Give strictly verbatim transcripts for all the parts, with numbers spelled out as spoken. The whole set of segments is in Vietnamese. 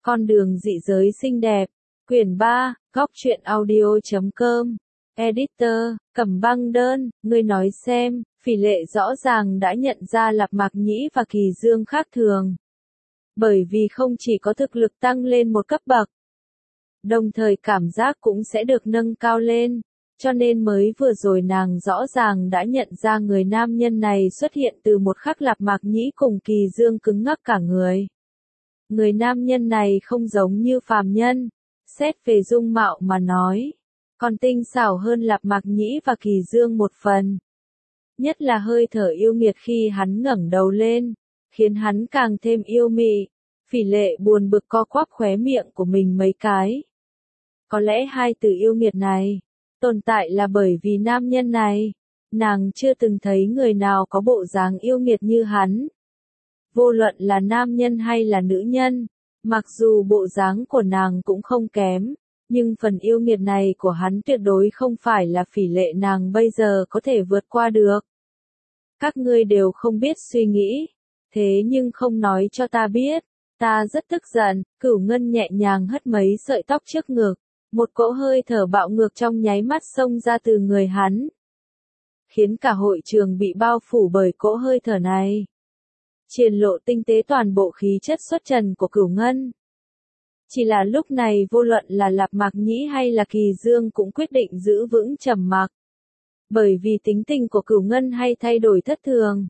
Con đường dị giới xinh đẹp. Quyển ba, góc truyện audio chấm com. Editor, Cẩm Băng Đơn, ngươi nói xem, Phỉ Lệ rõ ràng đã nhận ra Lạp Mạc Nhĩ và Kỳ Dương khác thường. Bởi vì không chỉ có thực lực tăng lên một cấp bậc, đồng thời cảm giác cũng sẽ được nâng cao lên, cho nên mới vừa rồi nàng rõ ràng đã nhận ra người nam nhân này xuất hiện từ một khắc Lạp Mạc Nhĩ cùng Kỳ Dương cứng ngắc cả người. Người nam nhân này không giống như phàm nhân, xét về dung mạo mà nói, còn tinh xảo hơn Lạp Mạc Nhĩ và Kỳ Dương một phần. Nhất là hơi thở yêu nghiệt khi hắn ngẩng đầu lên, khiến hắn càng thêm yêu mị. Phỉ Lệ buồn bực co quắp khóe miệng của mình mấy cái. Có lẽ hai từ yêu nghiệt này tồn tại là bởi vì nam nhân này, nàng chưa từng thấy người nào có bộ dáng yêu nghiệt như hắn. Vô luận là nam nhân hay là nữ nhân, mặc dù bộ dáng của nàng cũng không kém, nhưng phần yêu nghiệt này của hắn tuyệt đối không phải là Phỉ Lệ nàng bây giờ có thể vượt qua được. Các ngươi đều không biết suy nghĩ, thế nhưng không nói cho ta biết, ta rất tức giận. Cửu Ngân nhẹ nhàng hất mấy sợi tóc trước ngực, một cỗ hơi thở bạo ngược trong nháy mắt xông ra từ người hắn, khiến cả hội trường bị bao phủ bởi cỗ hơi thở này, triển lộ tinh tế toàn bộ khí chất xuất trần của Cửu Ngân. Chỉ là lúc này vô luận là Lạp Mạc Nhĩ hay là Kỳ Dương cũng quyết định giữ vững trầm mặc, bởi vì tính tình của Cửu Ngân hay thay đổi thất thường.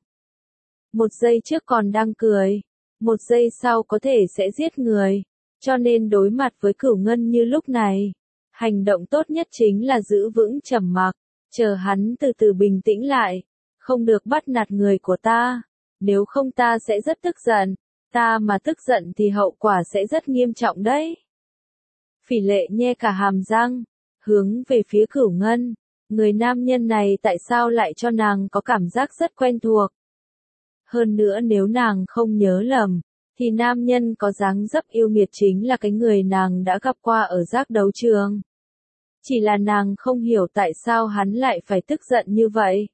Một giây trước còn đang cười, một giây sau có thể sẽ giết người, cho nên đối mặt với Cửu Ngân như lúc này, hành động tốt nhất chính là giữ vững trầm mặc, chờ hắn từ từ bình tĩnh lại, không được bắt nạt người của ta, nếu không ta sẽ rất tức giận, ta mà tức giận thì hậu quả sẽ rất nghiêm trọng đấy. Phỉ Lệ nhe cả hàm răng, hướng về phía Cửu Ngân, người nam nhân này tại sao lại cho nàng có cảm giác rất quen thuộc. Hơn nữa nếu nàng không nhớ lầm, thì nam nhân có dáng dấp yêu nghiệt chính là cái người nàng đã gặp qua ở giác đấu trường. Chỉ là nàng không hiểu tại sao hắn lại phải tức giận như vậy.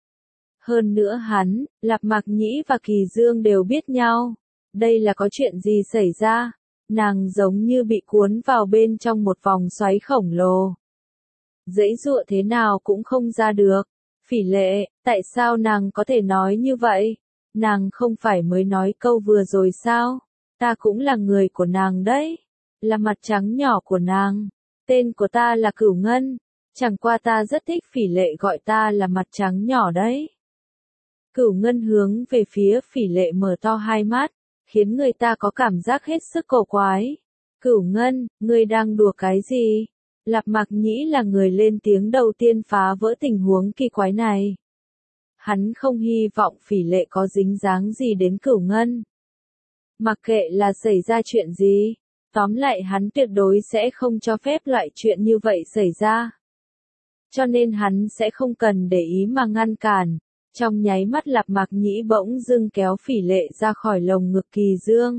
Hơn nữa hắn, Lạp Mạc Nhĩ và Kỳ Dương đều biết nhau. Đây là có chuyện gì xảy ra? Nàng giống như bị cuốn vào bên trong một vòng xoáy khổng lồ. Giãy giụa thế nào cũng không ra được. Phỉ Lệ, tại sao nàng có thể nói như vậy? Nàng không phải mới nói câu vừa rồi sao? Ta cũng là người của nàng đấy. Là mặt trắng nhỏ của nàng. Tên của ta là Cửu Ngân. Chẳng qua ta rất thích Phỉ Lệ gọi ta là mặt trắng nhỏ đấy. Cửu Ngân hướng về phía Phỉ Lệ mở to hai mắt, khiến người ta có cảm giác hết sức cổ quái. Cửu Ngân, ngươi đang đùa cái gì? Lạp Mạc Nhĩ là người lên tiếng đầu tiên phá vỡ tình huống kỳ quái này. Hắn không hy vọng Phỉ Lệ có dính dáng gì đến Cửu Ngân. Mặc kệ là xảy ra chuyện gì, tóm lại hắn tuyệt đối sẽ không cho phép loại chuyện như vậy xảy ra. Cho nên hắn sẽ không cần để ý mà ngăn cản. Trong nháy mắt Lạp Mạc Nhĩ bỗng dưng kéo Phỉ Lệ ra khỏi lồng ngực Kỳ Dương.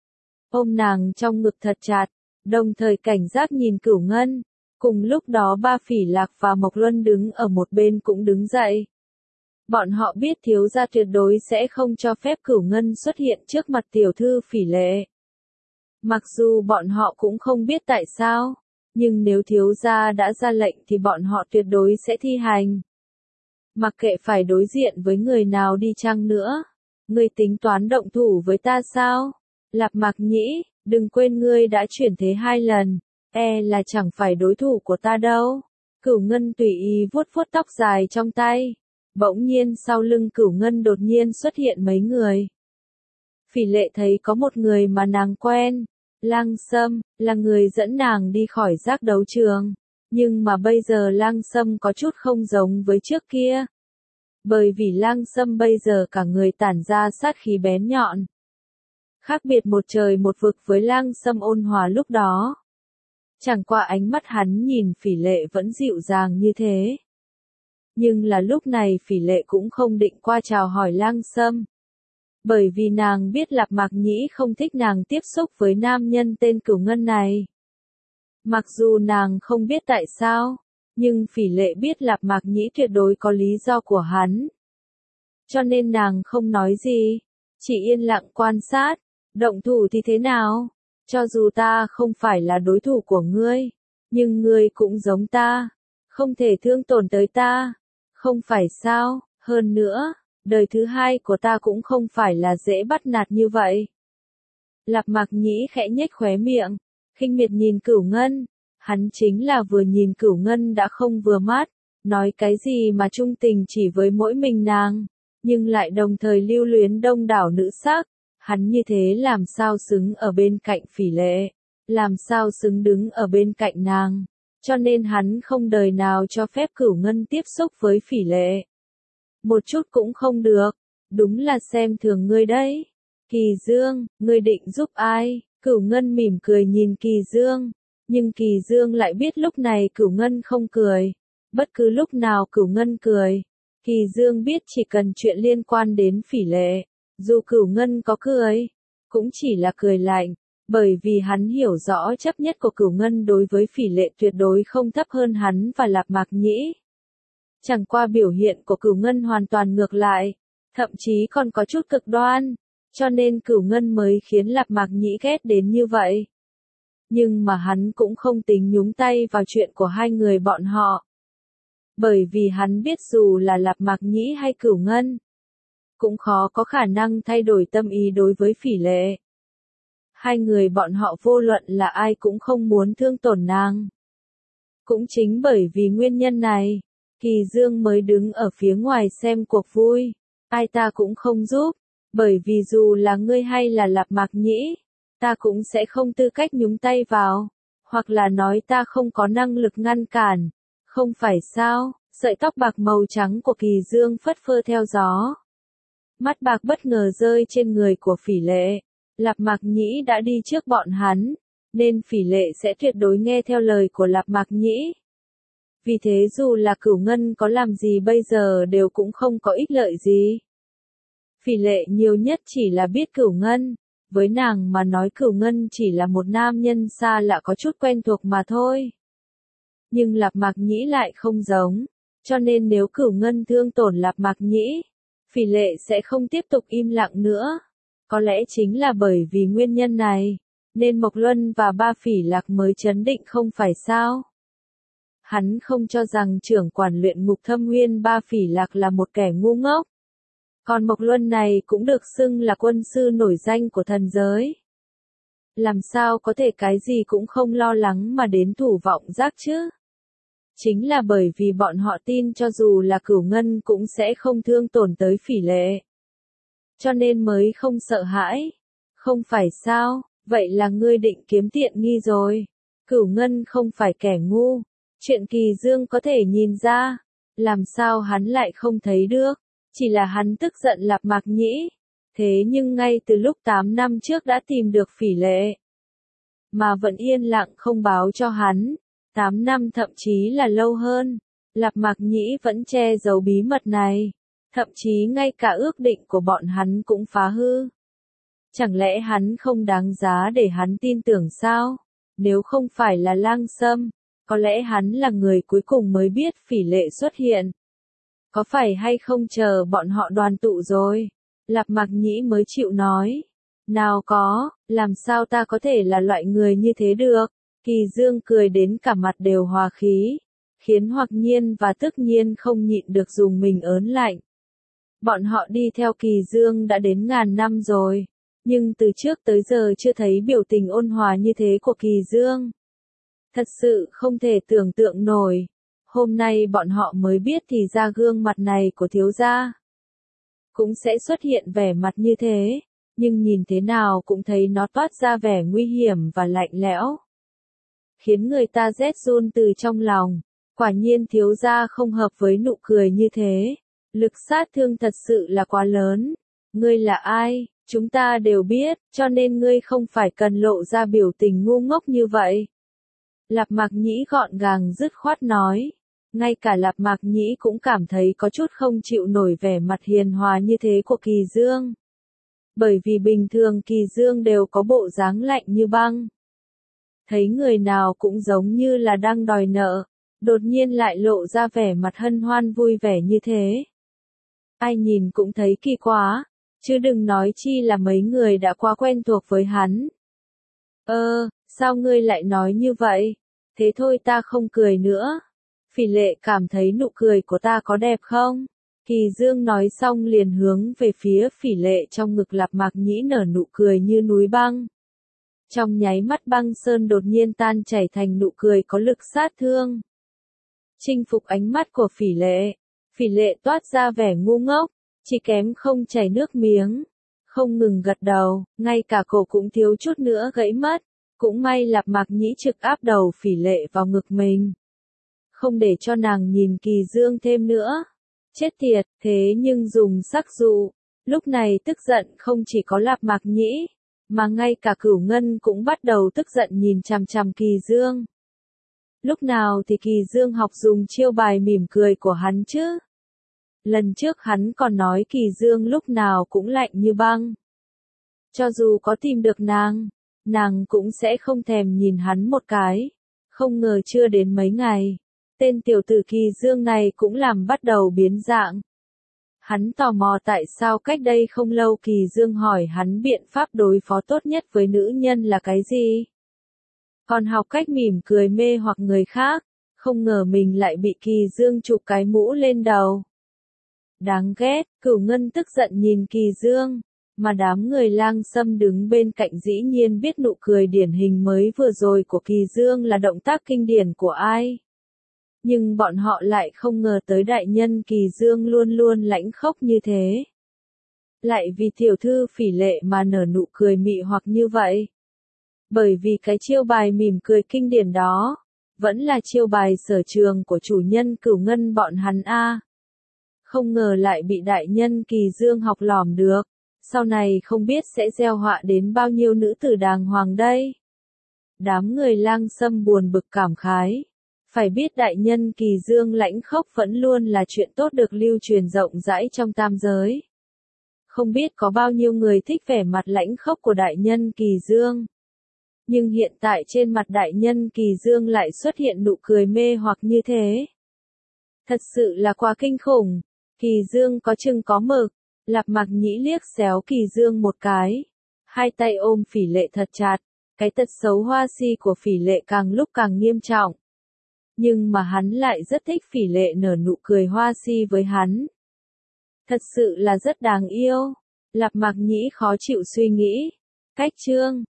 Ôm nàng trong ngực thật chặt, đồng thời cảnh giác nhìn Cửu Ngân. Cùng lúc đó ba Phỉ Lạc và Mộc Luân đứng ở một bên cũng đứng dậy. Bọn họ biết thiếu gia tuyệt đối sẽ không cho phép Cửu Ngân xuất hiện trước mặt tiểu thư Phỉ Lệ. Mặc dù bọn họ cũng không biết tại sao, nhưng nếu thiếu gia đã ra lệnh thì bọn họ tuyệt đối sẽ thi hành. Mặc kệ phải đối diện với người nào đi chăng nữa. Ngươi tính toán động thủ với ta sao? Lạp Mạc Nhĩ, đừng quên ngươi đã chuyển thế hai lần, e là chẳng phải đối thủ của ta đâu. Cửu Ngân tùy ý vuốt vuốt tóc dài trong tay. Bỗng nhiên sau lưng Cửu Ngân đột nhiên xuất hiện mấy người. Phỉ Lệ thấy có một người mà nàng quen. Lang Sâm, là người dẫn nàng đi khỏi giác đấu trường. Nhưng mà bây giờ Lang Sâm có chút không giống với trước kia. Bởi vì Lang Sâm bây giờ cả người tản ra sát khí bén nhọn. Khác biệt một trời một vực với Lang Sâm ôn hòa lúc đó. Chẳng qua ánh mắt hắn nhìn Phỉ Lệ vẫn dịu dàng như thế. Nhưng là lúc này Phỉ Lệ cũng không định qua chào hỏi Lang Sâm. Bởi vì nàng biết Lạp Mạc Nhĩ không thích nàng tiếp xúc với nam nhân tên Cửu Ngân này. Mặc dù nàng không biết tại sao, nhưng Phỉ Lệ biết Lạp Mạc Nhĩ tuyệt đối có lý do của hắn. Cho nên nàng không nói gì, chỉ yên lặng quan sát, động thủ thì thế nào? Cho dù ta không phải là đối thủ của ngươi, nhưng ngươi cũng giống ta, không thể thương tổn tới ta, không phải sao, hơn nữa, đời thứ hai của ta cũng không phải là dễ bắt nạt như vậy. Lạp Mạc Nhĩ khẽ nhếch khóe miệng, khinh miệt nhìn Cửu Ngân, hắn chính là vừa nhìn Cửu Ngân đã không vừa mắt, nói cái gì mà trung tình chỉ với mỗi mình nàng, nhưng lại đồng thời lưu luyến đông đảo nữ sắc, hắn như thế làm sao xứng ở bên cạnh Phỉ Lệ, làm sao xứng đứng ở bên cạnh nàng, cho nên hắn không đời nào cho phép Cửu Ngân tiếp xúc với Phỉ Lệ. Một chút cũng không được, đúng là xem thường ngươi đấy. Kỳ Dương, ngươi định giúp ai? Cửu Ngân mỉm cười nhìn Kỳ Dương, nhưng Kỳ Dương lại biết lúc này Cửu Ngân không cười. Bất cứ lúc nào Cửu Ngân cười, Kỳ Dương biết chỉ cần chuyện liên quan đến Phỉ Lệ, dù Cửu Ngân có cười, cũng chỉ là cười lạnh, bởi vì hắn hiểu rõ chấp nhất của Cửu Ngân đối với Phỉ Lệ tuyệt đối không thấp hơn hắn và Lạp Mạc Nhĩ. Chẳng qua biểu hiện của Cửu Ngân hoàn toàn ngược lại, thậm chí còn có chút cực đoan, cho nên Cửu Ngân mới khiến Lạp Mạc Nhĩ ghét đến như vậy. Nhưng mà hắn cũng không tính nhúng tay vào chuyện của hai người bọn họ. Bởi vì hắn biết dù là Lạp Mạc Nhĩ hay Cửu Ngân, cũng khó có khả năng thay đổi tâm ý đối với Phỉ Lệ. Hai người bọn họ vô luận là ai cũng không muốn thương tổn nàng. Cũng chính bởi vì nguyên nhân này, Kỳ Dương mới đứng ở phía ngoài xem cuộc vui, ai ta cũng không giúp, bởi vì dù là ngươi hay là Lạp Mạc Nhĩ, ta cũng sẽ không tư cách nhúng tay vào, hoặc là nói ta không có năng lực ngăn cản, không phải sao? Sợi tóc bạc màu trắng của Kỳ Dương phất phơ theo gió. Mắt bạc bất ngờ rơi trên người của Phỉ Lệ, Lạp Mạc Nhĩ đã đi trước bọn hắn, nên Phỉ Lệ sẽ tuyệt đối nghe theo lời của Lạp Mạc Nhĩ. Vì thế dù là Cửu Ngân có làm gì bây giờ đều cũng không có ích lợi gì. Phỉ Lệ nhiều nhất chỉ là biết Cửu Ngân, với nàng mà nói Cửu Ngân chỉ là một nam nhân xa lạ có chút quen thuộc mà thôi. Nhưng Lạp Mạc Nhĩ lại không giống, cho nên nếu Cửu Ngân thương tổn Lạp Mạc Nhĩ, Phỉ Lệ sẽ không tiếp tục im lặng nữa. Có lẽ chính là bởi vì nguyên nhân này, nên Mộc Luân và Ba Phỉ Lạc mới chấn định không phải sao? Hắn không cho rằng trưởng quản luyện ngục Thâm Nguyên Ba Phỉ Lạc là một kẻ ngu ngốc. Còn Mộc Luân này cũng được xưng là quân sư nổi danh của thần giới. Làm sao có thể cái gì cũng không lo lắng mà đến thủ vọng giác chứ? Chính là bởi vì bọn họ tin cho dù là Cửu Ngân cũng sẽ không thương tổn tới Phỉ Lệ. Cho nên mới không sợ hãi. Không phải sao, vậy là ngươi định kiếm tiện nghi rồi. Cửu Ngân không phải kẻ ngu. Chuyện Kỳ Dương có thể nhìn ra. Làm sao hắn lại không thấy được? Chỉ là hắn tức giận Lạp Mạc Nhĩ. Thế nhưng ngay từ lúc tám năm trước đã tìm được Phỉ Lệ. Mà vẫn yên lặng không báo cho hắn. tám năm thậm chí là lâu hơn. Lạp Mạc Nhĩ vẫn che giấu bí mật này. Thậm chí ngay cả ước định của bọn hắn cũng phá hư. Chẳng lẽ hắn không đáng giá để hắn tin tưởng sao? Nếu không phải là Lang Sâm, có lẽ hắn là người cuối cùng mới biết Phỉ Lệ xuất hiện. Có phải hay không chờ bọn họ đoàn tụ rồi? Lạp Mạc Nhĩ mới chịu nói. Nào có, làm sao ta có thể là loại người như thế được? Kỳ Dương cười đến cả mặt đều hòa khí, khiến Hoặc Nhiên và Tức Nhiên không nhịn được dùng mình ớn lạnh. Bọn họ đi theo Kỳ Dương đã đến ngàn năm rồi, nhưng từ trước tới giờ chưa thấy biểu tình ôn hòa như thế của Kỳ Dương. Thật sự không thể tưởng tượng nổi. Hôm nay bọn họ mới biết thì ra gương mặt này của thiếu gia cũng sẽ xuất hiện vẻ mặt như thế, nhưng nhìn thế nào cũng thấy nó toát ra vẻ nguy hiểm và lạnh lẽo, khiến người ta rét run từ trong lòng. Quả nhiên thiếu gia không hợp với nụ cười như thế. Lực sát thương thật sự là quá lớn. Ngươi là ai? Chúng ta đều biết, cho nên ngươi không phải cần lộ ra biểu tình ngu ngốc như vậy. Lạp Mạc Nhĩ gọn gàng dứt khoát nói. Ngay cả Lạp Mạc Nhĩ cũng cảm thấy có chút không chịu nổi vẻ mặt hiền hòa như thế của Kỳ Dương. Bởi vì bình thường Kỳ Dương đều có bộ dáng lạnh như băng. Thấy người nào cũng giống như là đang đòi nợ, đột nhiên lại lộ ra vẻ mặt hân hoan vui vẻ như thế. Ai nhìn cũng thấy kỳ quá, chứ đừng nói chi là mấy người đã quá quen thuộc với hắn. Ơ, sao ngươi lại nói như vậy? Thế thôi ta không cười nữa. Phỉ Lệ cảm thấy nụ cười của ta có đẹp không? Kỳ Dương nói xong liền hướng về phía Phỉ Lệ trong ngực Lạp Mạc Nhĩ nở nụ cười như núi băng. Trong nháy mắt băng sơn đột nhiên tan chảy thành nụ cười có lực sát thương. Chinh phục ánh mắt của Phỉ Lệ. Phỉ Lệ toát ra vẻ ngu ngốc, chỉ kém không chảy nước miếng. Không ngừng gật đầu, ngay cả cổ cũng thiếu chút nữa gãy mất. Cũng may Lạp Mạc Nhĩ trực áp đầu Phỉ Lệ vào ngực mình. Không để cho nàng nhìn Kỳ Dương thêm nữa. Chết tiệt, thế nhưng dùng sắc dụ. Lúc này tức giận không chỉ có Lạp Mạc Nhĩ, mà ngay cả Cửu Ngân cũng bắt đầu tức giận nhìn chằm chằm Kỳ Dương. Lúc nào thì Kỳ Dương học dùng chiêu bài mỉm cười của hắn chứ? Lần trước hắn còn nói Kỳ Dương lúc nào cũng lạnh như băng. Cho dù có tìm được nàng, nàng cũng sẽ không thèm nhìn hắn một cái. Không ngờ chưa đến mấy ngày, tên tiểu tử Kỳ Dương này cũng làm bắt đầu biến dạng. Hắn tò mò tại sao cách đây không lâu Kỳ Dương hỏi hắn biện pháp đối phó tốt nhất với nữ nhân là cái gì. Còn học cách mỉm cười mê hoặc người khác, không ngờ mình lại bị Kỳ Dương chụp cái mũ lên đầu. Đáng ghét, Cửu Ngân tức giận nhìn Kỳ Dương, mà đám người Lang Sâm đứng bên cạnh dĩ nhiên biết nụ cười điển hình mới vừa rồi của Kỳ Dương là động tác kinh điển của ai. Nhưng bọn họ lại không ngờ tới đại nhân Kỳ Dương luôn luôn lãnh khốc như thế. Lại vì tiểu thư Phỉ Lệ mà nở nụ cười mị hoặc như vậy. Bởi vì cái chiêu bài mỉm cười kinh điển đó, vẫn là chiêu bài sở trường của chủ nhân Cửu Ngân bọn hắn a. Không ngờ lại bị đại nhân Kỳ Dương học lỏm được, sau này không biết sẽ gieo họa đến bao nhiêu nữ tử đàng hoàng đây. Đám người Lang Sâm buồn bực cảm khái. Phải biết đại nhân Kỳ Dương lãnh khốc vẫn luôn là chuyện tốt được lưu truyền rộng rãi trong tam giới. Không biết có bao nhiêu người thích vẻ mặt lãnh khốc của đại nhân Kỳ Dương. Nhưng hiện tại trên mặt đại nhân Kỳ Dương lại xuất hiện nụ cười mê hoặc như thế. Thật sự là quá kinh khủng. Kỳ Dương có chừng có mực. Lạp Mạc Nhĩ liếc xéo Kỳ Dương một cái. Hai tay ôm Phỉ Lệ thật chặt. Cái tật xấu hoa si của Phỉ Lệ càng lúc càng nghiêm trọng. Nhưng mà hắn lại rất thích Phỉ Lệ nở nụ cười hoa si với hắn. Thật sự là rất đáng yêu. Lạp Mạc Nhĩ khó chịu suy nghĩ. Cách chương